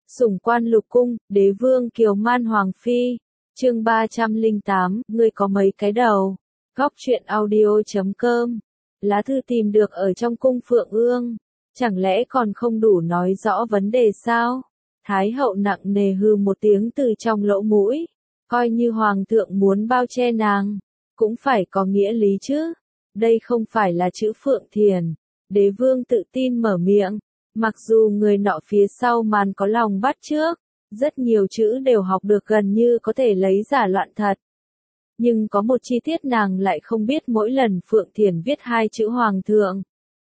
Sủng quan lục cung, đế vương kiều man hoàng phi. Chương 308, ngươi có mấy cái đầu. Góc truyện audio.com. Lá thư tìm được ở trong cung Phượng Ương. Chẳng lẽ còn không đủ nói rõ vấn đề sao? Thái hậu nặng nề hừ một tiếng từ trong lỗ mũi. Coi như hoàng thượng muốn bao che nàng, cũng phải có nghĩa lý chứ. Đây không phải là chữ Phượng Thiền. Đế vương tự tin mở miệng. Mặc dù người nọ phía sau màn có lòng bắt chước, rất nhiều chữ đều học được gần như có thể lấy giả loạn thật. Nhưng có một chi tiết nàng lại không biết, mỗi lần Phượng Thiền viết hai chữ hoàng thượng,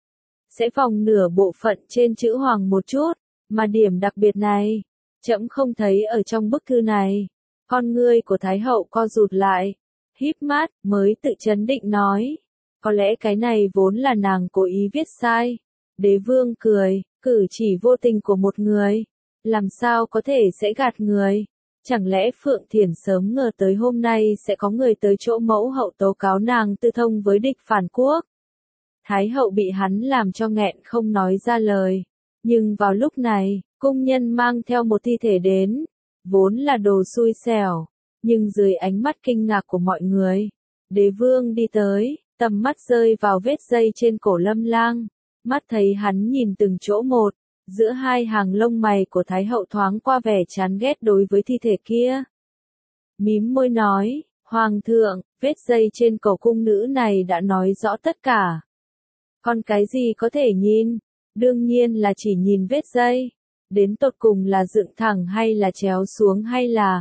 sẽ vòng nửa bộ phận trên chữ hoàng một chút, mà điểm đặc biệt này, trẫm không thấy ở trong bức thư này. Con ngươi của Thái hậu co rụt lại, híp mắt, mới tự trấn định nói. Có lẽ cái này vốn là nàng cố ý viết sai. Đế vương cười, cử chỉ vô tình của một người, làm sao có thể sẽ gạt người. Chẳng lẽ Phượng Thiền sớm ngờ tới hôm nay sẽ có người tới chỗ mẫu hậu tố cáo nàng tư thông với địch phản quốc. Thái hậu bị hắn làm cho nghẹn không nói ra lời. Nhưng vào lúc này, cung nhân mang theo một thi thể đến, vốn là đồ xui xẻo, nhưng dưới ánh mắt kinh ngạc của mọi người, đế vương đi tới, tầm mắt rơi vào vết dây trên cổ Lâm Lang. Mắt thấy hắn nhìn từng chỗ một, giữa hai hàng lông mày của Thái hậu thoáng qua vẻ chán ghét đối với thi thể kia. Mím môi nói, Hoàng thượng, vết dây trên cổ cung nữ này đã nói rõ tất cả. Còn cái gì có thể nhìn? Đương nhiên là chỉ nhìn vết dây. Đến tột cùng là dựng thẳng hay là chéo xuống hay là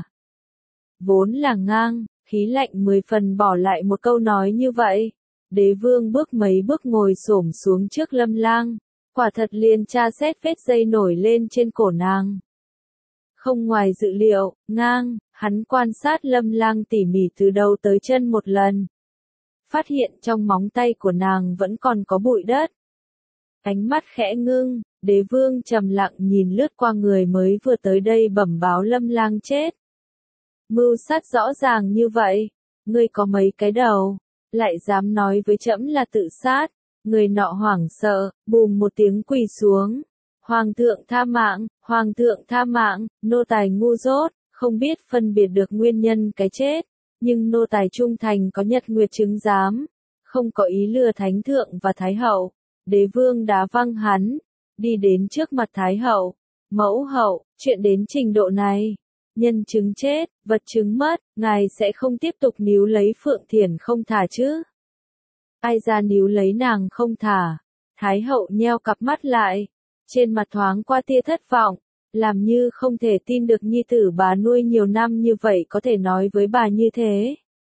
vốn là ngang, khí lạnh 10 phần bỏ lại một câu nói như vậy. Đế vương bước mấy bước ngồi xổm xuống trước Lâm Lang, quả thật liền tra xét vết dây nổi lên trên cổ nàng. Không ngoài dự liệu, ngang, hắn quan sát Lâm Lang tỉ mỉ từ đầu tới chân một lần. Phát hiện trong móng tay của nàng vẫn còn có bụi đất. Ánh mắt khẽ ngưng, đế vương trầm lặng nhìn lướt qua người mới vừa tới đây bẩm báo Lâm Lang chết. Mưu sát rõ ràng như vậy, ngươi có mấy cái đầu, lại dám nói với trẫm là tự sát. Người nọ hoảng sợ, bùm một tiếng quỳ xuống. Hoàng thượng tha mạng, hoàng thượng tha mạng, nô tài ngu dốt, không biết phân biệt được nguyên nhân cái chết. Nhưng nô tài trung thành có nhật nguyệt chứng giám, không có ý lừa thánh thượng và thái hậu. Đế vương đá văng hắn, đi đến trước mặt thái hậu. Mẫu hậu, chuyện đến trình độ này, nhân chứng chết, vật chứng mất, ngài sẽ không tiếp tục níu lấy Phượng Thiền không thả chứ? Ai ra níu lấy nàng không thả? Thái hậu nheo cặp mắt lại, trên mặt thoáng qua tia thất vọng, làm như không thể tin được nhi tử bà nuôi nhiều năm như vậy có thể nói với bà như thế.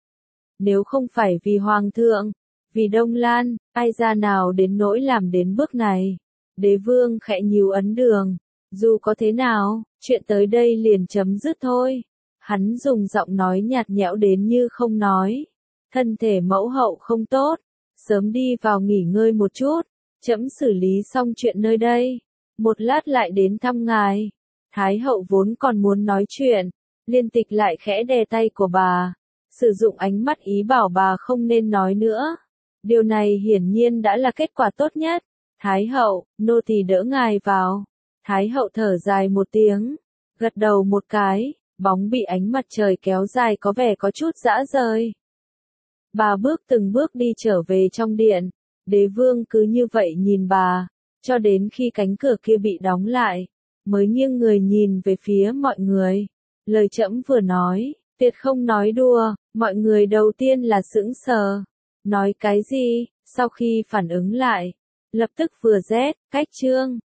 Nếu không phải vì hoàng thượng, vì Đông Lan, ai ra nào đến nỗi làm đến bước này. Đế vương khẽ nhíu ấn đường, dù có thế nào, chuyện tới đây liền chấm dứt thôi. Hắn dùng giọng nói nhạt nhẽo đến như không nói. Thân thể mẫu hậu không tốt, sớm đi vào nghỉ ngơi một chút, trẫm xử lý xong chuyện nơi đây, một lát lại đến thăm ngài. Thái hậu vốn còn muốn nói chuyện, Liên Tịch lại khẽ đè tay của bà, sử dụng ánh mắt ý bảo bà không nên nói nữa. Điều này hiển nhiên đã là kết quả tốt nhất. Thái hậu, nô tỳ đỡ ngài vào. Thái hậu thở dài một tiếng, gật đầu một cái, bóng bị ánh mặt trời kéo dài có vẻ có chút rã rời. Bà bước từng bước đi trở về trong điện, đế vương cứ như vậy nhìn bà, cho đến khi cánh cửa kia bị đóng lại, mới nghiêng người nhìn về phía mọi người. Lời trẫm vừa nói, tuyệt không nói đùa, mọi người đầu tiên là sững sờ. Nói cái gì? Sau khi phản ứng lại, lập tức vừa rét, cách chương.